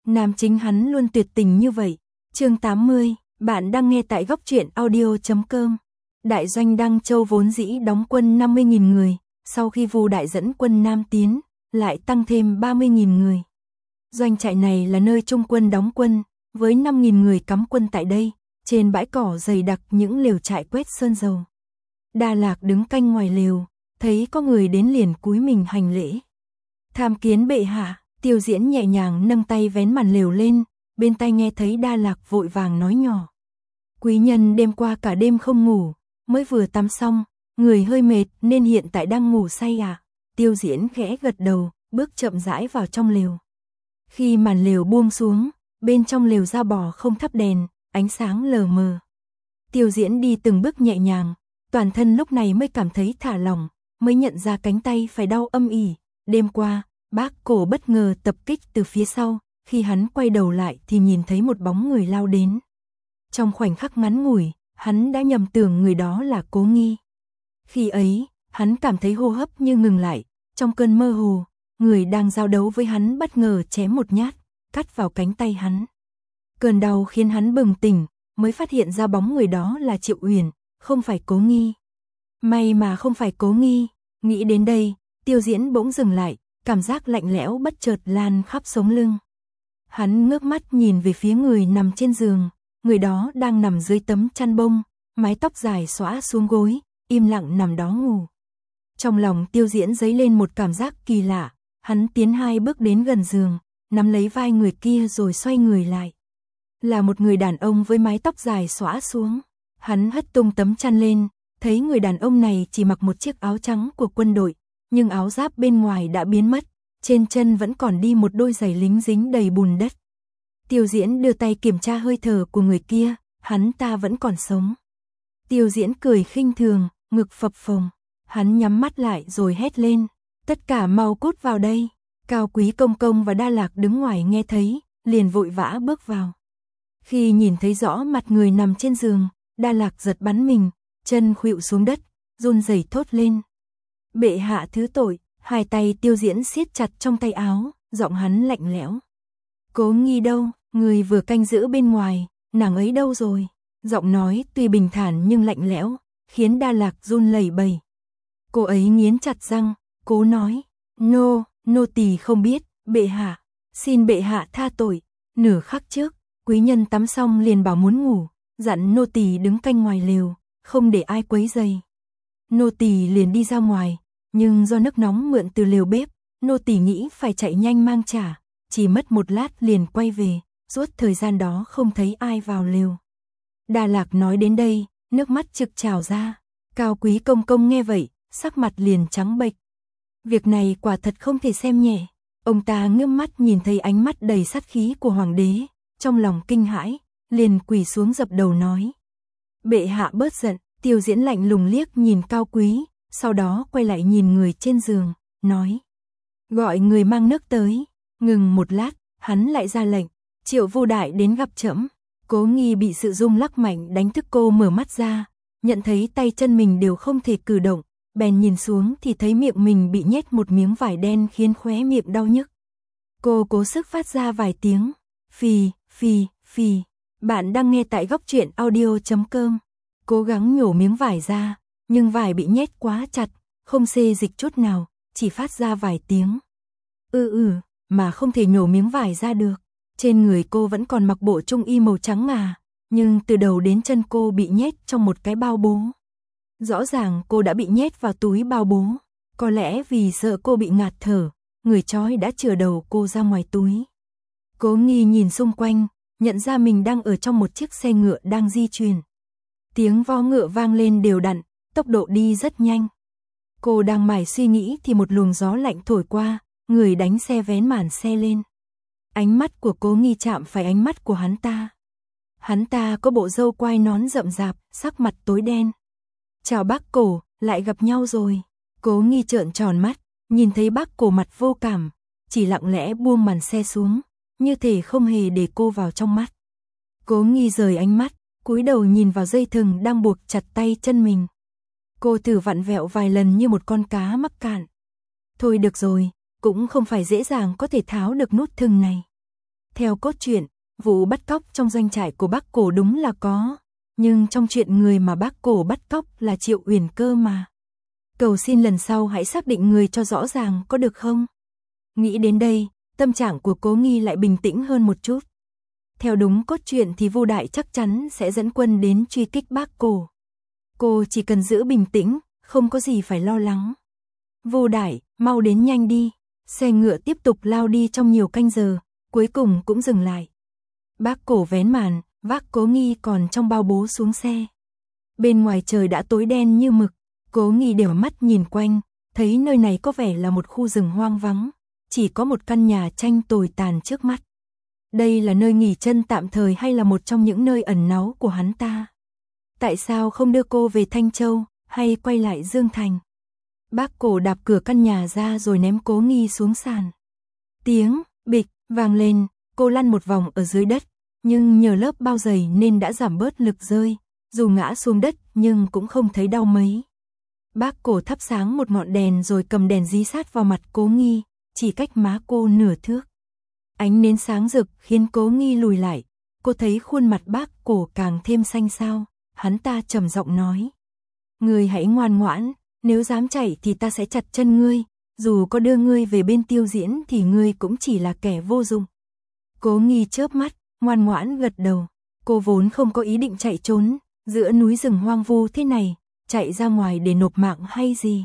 Nam chính hắn luôn tuyệt tình như vậy. Chương 80, bạn đang nghe tại góc truyện audio.com. Đại doanh Đăng Châu vốn dĩ đóng quân 50.000 người, sau khi Vu Đại dẫn quân Nam tiến, lại tăng thêm 30.000 người. Doanh trại này là nơi Trung quân đóng quân, với 5.000 người cắm quân tại đây, trên bãi cỏ dày đặc những lều trại quét sơn dầu. Đa Lạc đứng canh ngoài lều, thấy có người đến liền cúi mình hành lễ. Tham kiến bệ hạ. Tiêu Diễn nhẹ nhàng nâng tay vén màn lều lên, bên tai nghe thấy Đa Lạc vội vàng nói nhỏ. Quý nhân đêm qua cả đêm không ngủ, mới vừa tắm xong, người hơi mệt nên hiện tại đang ngủ say à? Tiêu Diễn khẽ gật đầu, bước chậm rãi vào trong lều. Khi màn lều buông xuống, bên trong lều da bò không thắp đèn, ánh sáng lờ mờ. Tiêu Diễn đi từng bước nhẹ nhàng, toàn thân lúc này mới cảm thấy thả lỏng, mới nhận ra cánh tay phải đau âm ỉ. Đêm qua, Bác Cổ bất ngờ tập kích từ phía sau, khi hắn quay đầu lại thì nhìn thấy một bóng người lao đến. Trong khoảnh khắc ngắn ngủi, hắn đã nhầm tưởng người đó là Cố Nghi. Khi ấy, hắn cảm thấy hô hấp như ngừng lại, trong cơn mơ hồ, người đang giao đấu với hắn bất ngờ chém một nhát, cắt vào cánh tay hắn. Cơn đau khiến hắn bừng tỉnh, mới phát hiện ra bóng người đó là Triệu Uyển, không phải Cố Nghi. May mà không phải Cố Nghi, nghĩ đến đây, Tiêu Diễn bỗng dừng lại. Cảm giác lạnh lẽo bất chợt lan khắp sống lưng. Hắn ngước mắt nhìn về phía người nằm trên giường, người đó đang nằm dưới tấm chăn bông, mái tóc dài xõa xuống gối, im lặng nằm đó ngủ. Trong lòng Tiêu Diễn dấy lên một cảm giác kỳ lạ, hắn tiến 2 bước đến gần giường, nắm lấy vai người kia rồi xoay người lại. Là một người đàn ông với mái tóc dài xõa xuống. Hắn hất tung tấm chăn lên, thấy người đàn ông này chỉ mặc một chiếc áo trắng của quân đội. Nhưng áo giáp bên ngoài đã biến mất, trên chân vẫn còn đi một đôi giày lính dính đầy bùn đất. Tiêu Diễn đưa tay kiểm tra hơi thở của người kia, hắn ta vẫn còn sống. Tiêu Diễn cười khinh thường, ngực phập phồng, hắn nhắm mắt lại rồi hét lên, tất cả mau cút vào đây. Cao Quý Công Công và Đa Lạc đứng ngoài nghe thấy, liền vội vã bước vào. Khi nhìn thấy rõ mặt người nằm trên giường, Đa Lạc giật bắn mình, chân khuỵu xuống đất, run rẩy thốt lên. Bệ hạ thứ tội. Hai tay Tiêu Diễn siết chặt trong tay áo, giọng hắn lạnh lẽo. Cố Nghi đâu, người vừa canh giữ bên ngoài, nàng ấy đâu rồi? Giọng nói tuy bình thản nhưng lạnh lẽo, khiến Đa Lạc run lẩy bẩy. Cô ấy nghiến chặt răng, cố nói, nô tỳ không biết, bệ hạ, xin bệ hạ tha tội. Nửa khắc trước, quý nhân tắm xong liền bảo muốn ngủ, dặn nô tỳ đứng canh ngoài lều, không để ai quấy rầy. Nô tỳ liền đi ra ngoài, nhưng do nước nóng mượn từ lều bếp, nô tỳ nghĩ phải chạy nhanh mang trả, chỉ mất 1 lát liền quay về, suốt thời gian đó không thấy ai vào lều. Đa Lạc nói đến đây, nước mắt trực trào ra. Cao Quý Công Công nghe vậy, sắc mặt liền trắng bệch. Việc này quả thật không thể xem nhẹ. Ông ta ngước mắt nhìn thấy ánh mắt đầy sát khí của hoàng đế, trong lòng kinh hãi, liền quỳ xuống dập đầu nói: "Bệ hạ bớt giận." Tiêu Diễn lạnh lùng liếc nhìn Cao Quý, sau đó quay lại nhìn người trên giường, nói: "Gọi người mang nước tới." Ngừng 1 lát, hắn lại ra lệnh: "Triệu Vu Đại đến gặp trẫm." Cố Nghi bị sự rung lắc mạnh đánh thức cô mở mắt ra, nhận thấy tay chân mình đều không thể cử động, bèn nhìn xuống thì thấy miệng mình bị nhét một miếng vải đen khiến khóe miệng đau nhức. Cô cố sức phát ra vài tiếng: "Phì, phì, phì." Bạn đang nghe tại góc truyện audio.com. Cố gắng nhổ miếng vải ra, nhưng vải bị nhét quá chặt, không xê dịch chút nào, chỉ phát ra vài tiếng mà không thể nhổ miếng vải ra được. Trên người cô vẫn còn mặc bộ trung y màu trắng ngà, nhưng từ đầu đến chân cô bị nhét trong một cái bao bố. Rõ ràng cô đã bị nhét vào túi bao bố, có lẽ vì sợ cô bị ngạt thở, người trói đã chừa đầu cô ra ngoài túi. Cố Nghi nhìn xung quanh, nhận ra mình đang ở trong một chiếc xe ngựa đang di chuyển. Tiếng vó ngựa vang lên đều đặn, tốc độ đi rất nhanh. Cô đang mải suy nghĩ thì một luồng gió lạnh thổi qua, người đánh xe vén màn xe lên. Ánh mắt của Cố Nghi chạm phải ánh mắt của hắn ta. Hắn ta có bộ râu quai nón rậm rạp, sắc mặt tối đen. "Chào bác Cổ, lại gặp nhau rồi." Cố Nghi trợn tròn mắt, nhìn thấy bác Cổ mặt vô cảm, chỉ lặng lẽ buông màn xe xuống, như thể không hề để cô vào trong mắt. Cố Nghi rời ánh mắt, cúi đầu nhìn vào dây thừng đang buộc chặt tay chân mình. Cô thử vặn vẹo vài lần như một con cá mắc cạn. Thôi được rồi, cũng không phải dễ dàng có thể tháo được nút thừng này. Theo cốt truyện, vụ bắt cóc trong doanh trại của Bác Cổ đúng là có, nhưng trong chuyện người mà Bác Cổ bắt cóc là Triệu Uyển cơ mà. Cầu xin lần sau hãy xác định người cho rõ ràng có được không? Nghĩ đến đây, tâm trạng của Cố Nghi lại bình tĩnh hơn một chút. Theo đúng cốt truyện thì Vu Đại chắc chắn sẽ dẫn quân đến truy kích Bác Cổ. Cô chỉ cần giữ bình tĩnh, không có gì phải lo lắng. Vu Đại, mau đến nhanh đi. Xe ngựa tiếp tục lao đi trong nhiều canh giờ, cuối cùng cũng dừng lại. Bác Cổ vén màn, vác Cố Nghi còn trong bao bố xuống xe. Bên ngoài trời đã tối đen như mực, Cố Nghi đảo mắt nhìn quanh, thấy nơi này có vẻ là một khu rừng hoang vắng, chỉ có một căn nhà tranh tồi tàn trước mắt. Đây là nơi nghỉ chân tạm thời hay là một trong những nơi ẩn náu của hắn ta? Tại sao không đưa cô về Thanh Châu, hay quay lại Dương Thành? Bác Cổ đạp cửa căn nhà ra rồi ném Cố Nghi xuống sàn. Tiếng bịch vang lên, cô lăn một vòng ở dưới đất, nhưng nhờ lớp bao dày nên đã giảm bớt lực rơi, dù ngã xuống đất nhưng cũng không thấy đau mấy. Bác Cổ thắp sáng một ngọn đèn rồi cầm đèn dí sát vào mặt Cố Nghi, chỉ cách má cô nửa thước. Ánh nến sáng rực khiến Cố Nghi lùi lại, cô thấy khuôn mặt Bác Cổ càng thêm xanh xao, hắn ta trầm giọng nói. Ngươi hãy ngoan ngoãn, nếu dám chạy thì ta sẽ chặt chân ngươi, dù có đưa ngươi về bên Tiêu Diễn thì ngươi cũng chỉ là kẻ vô dụng. Cố Nghi chớp mắt, ngoan ngoãn gật đầu, cô vốn không có ý định chạy trốn, giữa núi rừng hoang vu thế này, chạy ra ngoài để nộp mạng hay gì.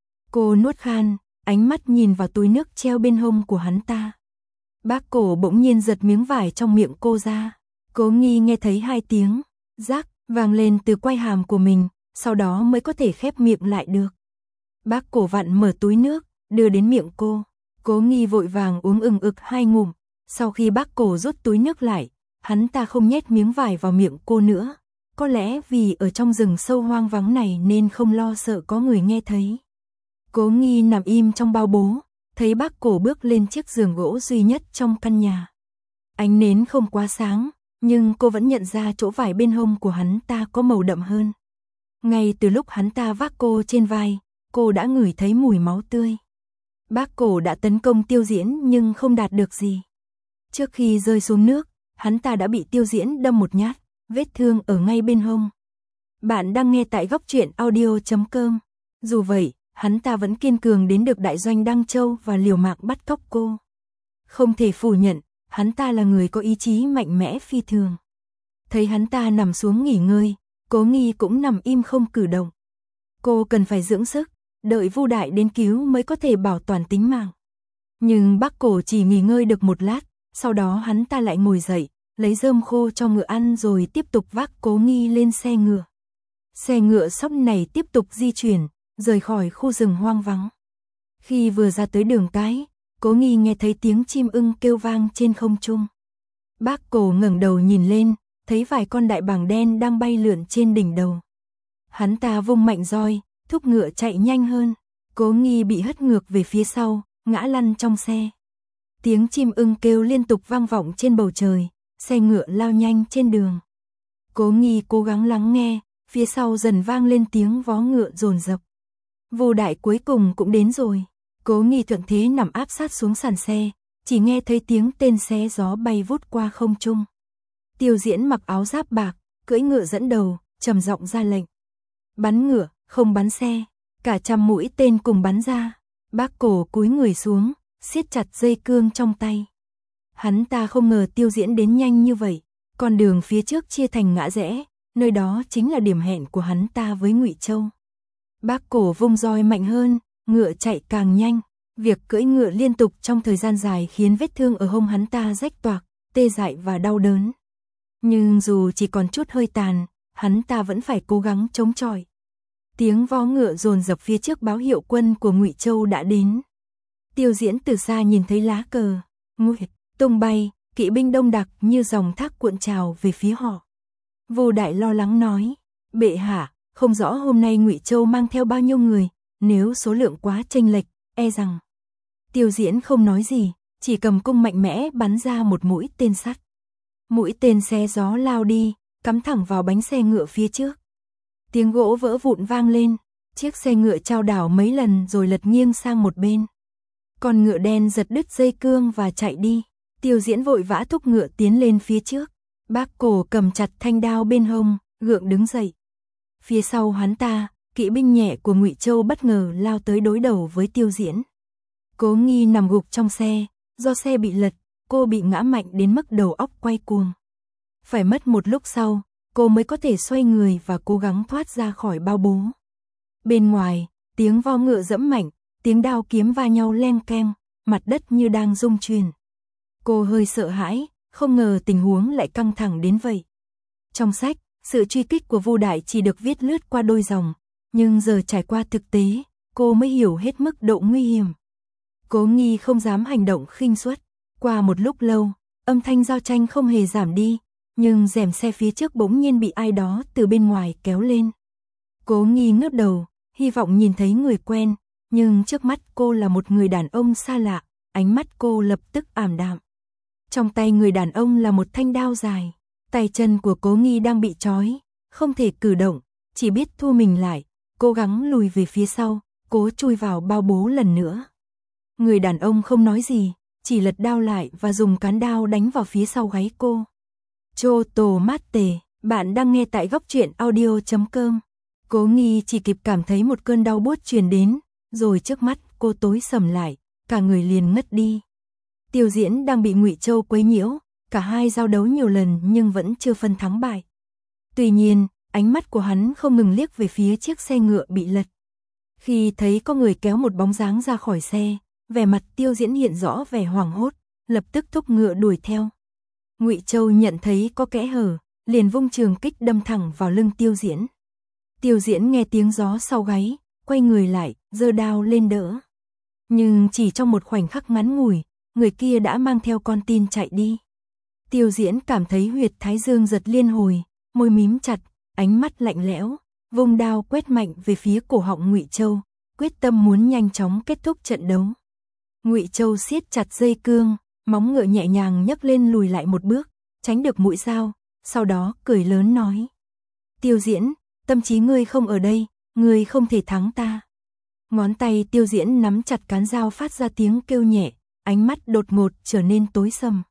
Cô nuốt khan, ánh mắt nhìn vào túi nước treo bên hông của hắn ta. Bác Cổ bỗng nhiên giật miếng vải trong miệng cô ra. Cố Nghi nghe thấy hai tiếng rác vang lên từ quai hàm của mình, sau đó mới có thể khép miệng lại được. Bác Cổ vặn mở túi nước, đưa đến miệng cô. Cố Nghi vội vàng uống ừng ực 2 ngụm. Sau khi Bác Cổ rút túi nước lại, hắn ta không nhét miếng vải vào miệng cô nữa. Có lẽ vì ở trong rừng sâu hoang vắng này nên không lo sợ có người nghe thấy. Cố Nghi nằm im trong bao bố, thấy Bác Cổ bước lên chiếc giường gỗ duy nhất trong căn nhà. Ánh nến không quá sáng, nhưng cô vẫn nhận ra chỗ vải bên hông của hắn ta có màu đậm hơn. Ngay từ lúc hắn ta vác cô trên vai, cô đã ngửi thấy mùi máu tươi. Bác Cổ đã tấn công Tiêu Diễn nhưng không đạt được gì. Trước khi rơi xuống nước, hắn ta đã bị Tiêu Diễn đâm một nhát, vết thương ở ngay bên hông. Bạn đang nghe tại Góc Truyện Audio.com. Dù vậy, hắn ta vẫn kiên cường đến được đại doanh Đăng Châu và liều mạng bắt cóc cô. Không thể phủ nhận, hắn ta là người có ý chí mạnh mẽ phi thường. Thấy hắn ta nằm xuống nghỉ ngơi, Cố Nghi cũng nằm im không cử động. Cô cần phải dưỡng sức, đợi Vu Đại đến cứu mới có thể bảo toàn tính mạng. Nhưng Bác Cổ chỉ nghỉ ngơi được một lát, sau đó hắn ta lại ngồi dậy, lấy rơm khô cho ngựa ăn rồi tiếp tục vác Cố Nghi lên xe ngựa. Xe ngựa sóc này tiếp tục di chuyển, rời khỏi khu rừng hoang vắng. Khi vừa ra tới đường cái, Cố Nghi nghe thấy tiếng chim ưng kêu vang trên không trung. Bác Cổ ngẩng đầu nhìn lên, thấy vài con đại bàng đen đang bay lượn trên đỉnh đầu. Hắn ta vung mạnh roi, thúc ngựa chạy nhanh hơn. Cố Nghi bị hất ngược về phía sau, ngã lăn trong xe. Tiếng chim ưng kêu liên tục vang vọng trên bầu trời, xe ngựa lao nhanh trên đường. Cố Nghi cố gắng lắng nghe, phía sau dần vang lên tiếng vó ngựa dồn dập. Vu Đại cuối cùng cũng đến rồi. Cố Nghi thuận thế nằm áp sát xuống sàn xe, chỉ nghe thấy tiếng tên xé gió bay vút qua không trung. Tiêu Diễn mặc áo giáp bạc, cưỡi ngựa dẫn đầu, trầm giọng ra lệnh. Bắn ngựa, không bắn xe. Cả trăm mũi tên cùng bắn ra. Bác Cổ cúi người xuống, siết chặt dây cương trong tay. Hắn ta không ngờ Tiêu Diễn đến nhanh như vậy. Con đường phía trước chia thành ngã rẽ, nơi đó chính là điểm hẹn của hắn ta với Ngụy Châu. Bác Cổ vung roi mạnh hơn, ngựa chạy càng nhanh. Việc cưỡi ngựa liên tục trong thời gian dài khiến vết thương ở hông hắn ta rách toạc, tê dại và đau đớn. Nhưng dù chỉ còn chút hơi tàn, hắn ta vẫn phải cố gắng chống chọi. Tiếng vó ngựa dồn dập phía trước báo hiệu quân của Ngụy Châu đã đến. Tiêu Diễn từ xa nhìn thấy lá cờ Nguyệt tung bay, kỵ binh đông đặc như dòng thác cuộn trào về phía họ. Vu Đại lo lắng nói: "Bệ hạ, không rõ hôm nay Ngụy Châu mang theo bao nhiêu người, nếu số lượng quá chênh lệch, e rằng." Tiêu Diễn không nói gì, chỉ cầm cung mạnh mẽ bắn ra một mũi tên sắt. Mũi tên xé gió lao đi, cắm thẳng vào bánh xe ngựa phía trước. Tiếng gỗ vỡ vụn vang lên, chiếc xe ngựa chao đảo mấy lần rồi lật nghiêng sang một bên. Con ngựa đen giật đứt dây cương và chạy đi. Tiêu Diễn vội vã thúc ngựa tiến lên phía trước. Bác Cổ cầm chặt thanh đao bên hông, gượng đứng dậy. Phía sau hắn ta, kỵ binh nhẹ của Ngụy Châu bất ngờ lao tới đối đầu với Tiêu Diễn. Cố Nghi nằm gục trong xe, do xe bị lật, cô bị ngã mạnh đến mức đầu óc quay cuồng. Phải mất một lúc sau, cô mới có thể xoay người và cố gắng thoát ra khỏi bao bố. Bên ngoài, tiếng vo ngựa giẫm mạnh, tiếng đao kiếm va nhau len keng, mặt đất như đang rung chuyển. Cô hơi sợ hãi, không ngờ tình huống lại căng thẳng đến vậy. Trong sách, sự truy kích của Vu Đại chỉ được viết lướt qua đôi dòng, nhưng giờ trải qua thực tế, cô mới hiểu hết mức độ nguy hiểm. Cố Nghi không dám hành động khinh suất. Qua một lúc lâu, âm thanh giao tranh không hề giảm đi, nhưng rèm xe phía trước bỗng nhiên bị ai đó từ bên ngoài kéo lên. Cố Nghi ngước đầu, hy vọng nhìn thấy người quen, nhưng trước mắt cô là một người đàn ông xa lạ, ánh mắt cô lập tức ảm đạm. Trong tay người đàn ông là một thanh đao dài, tay chân của Cố Nghi đang bị trói, không thể cử động, chỉ biết thu mình lại, cố gắng lùi về phía sau, cố chui vào bao bố lần nữa. Người đàn ông không nói gì, chỉ lật đao lại và dùng cán đao đánh vào phía sau gáy cô. Choto Mate, bạn đang nghe tại góc truyện audio.com. Cố Nghi chỉ kịp cảm thấy một cơn đau buốt truyền đến, rồi trước mắt cô tối sầm lại, cả người liền ngất đi. Tiêu Diễn đang bị Ngụy Châu quấy nhiễu, cả hai giao đấu nhiều lần nhưng vẫn chưa phân thắng bại. Tuy nhiên, ánh mắt của hắn không ngừng liếc về phía chiếc xe ngựa bị lật. Khi thấy có người kéo một bóng dáng ra khỏi xe, vẻ mặt Tiêu Diễn hiện rõ vẻ hoảng hốt, lập tức thúc ngựa đuổi theo. Ngụy Châu nhận thấy có kẽ hở, liền vung trường kích đâm thẳng vào lưng Tiêu Diễn. Tiêu Diễn nghe tiếng gió sau gáy, quay người lại, giơ đao lên đỡ. Nhưng chỉ trong một khoảnh khắc ngắn ngủi, người kia đã mang theo con tin chạy đi. Tiêu Diễn cảm thấy huyệt thái dương giật liên hồi, môi mím chặt, ánh mắt lạnh lẽo, vung đao quét mạnh về phía cổ họng Ngụy Châu, quyết tâm muốn nhanh chóng kết thúc trận đấu. Ngụy Châu siết chặt dây cương, móng ngựa nhẹ nhàng nhấc lên lùi lại một bước, tránh được mũi dao, sau đó cười lớn nói: Tiêu Diễn, tâm trí ngươi không ở đây, ngươi không thể thắng ta. Ngón tay Tiêu Diễn nắm chặt cán dao phát ra tiếng kêu nhẹ, ánh mắt đột ngột trở nên tối sầm.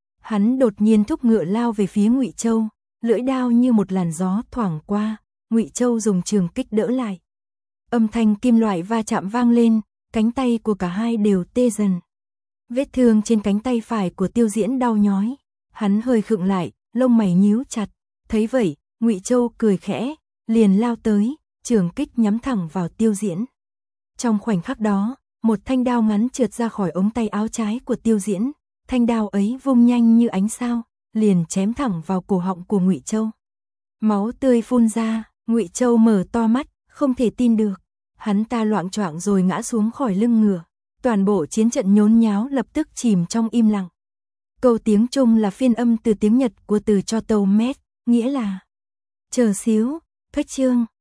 Hắn đột nhiên thúc ngựa lao về phía Ngụy Châu, lưỡi đao như một làn gió thoảng qua, Ngụy Châu dùng trường kích đỡ lại. Âm thanh kim loại va chạm vang lên, cánh tay của cả hai đều tê dần. Vết thương trên cánh tay phải của Tiêu Diễn đau nhói, hắn hơi khựng lại, lông mày nhíu chặt, thấy vậy, Ngụy Châu cười khẽ, liền lao tới, trường kích nhắm thẳng vào Tiêu Diễn. Trong khoảnh khắc đó, một thanh đao ngắn trượt ra khỏi ống tay áo trái của Tiêu Diễn, thanh đao ấy vung nhanh như ánh sao, liền chém thẳng vào cổ họng của Ngụy Châu. Máu tươi phun ra, Ngụy Châu mở to mắt, không thể tin được. Hắn ta loạng choạng rồi ngã xuống khỏi lưng ngựa. Toàn bộ chiến trận nhốn nháo lập tức chìm trong im lặng. Câu tiếng Trung là phiên âm từ tiếng Nhật của từ Choto Met, nghĩa là chờ xíu, phách chương.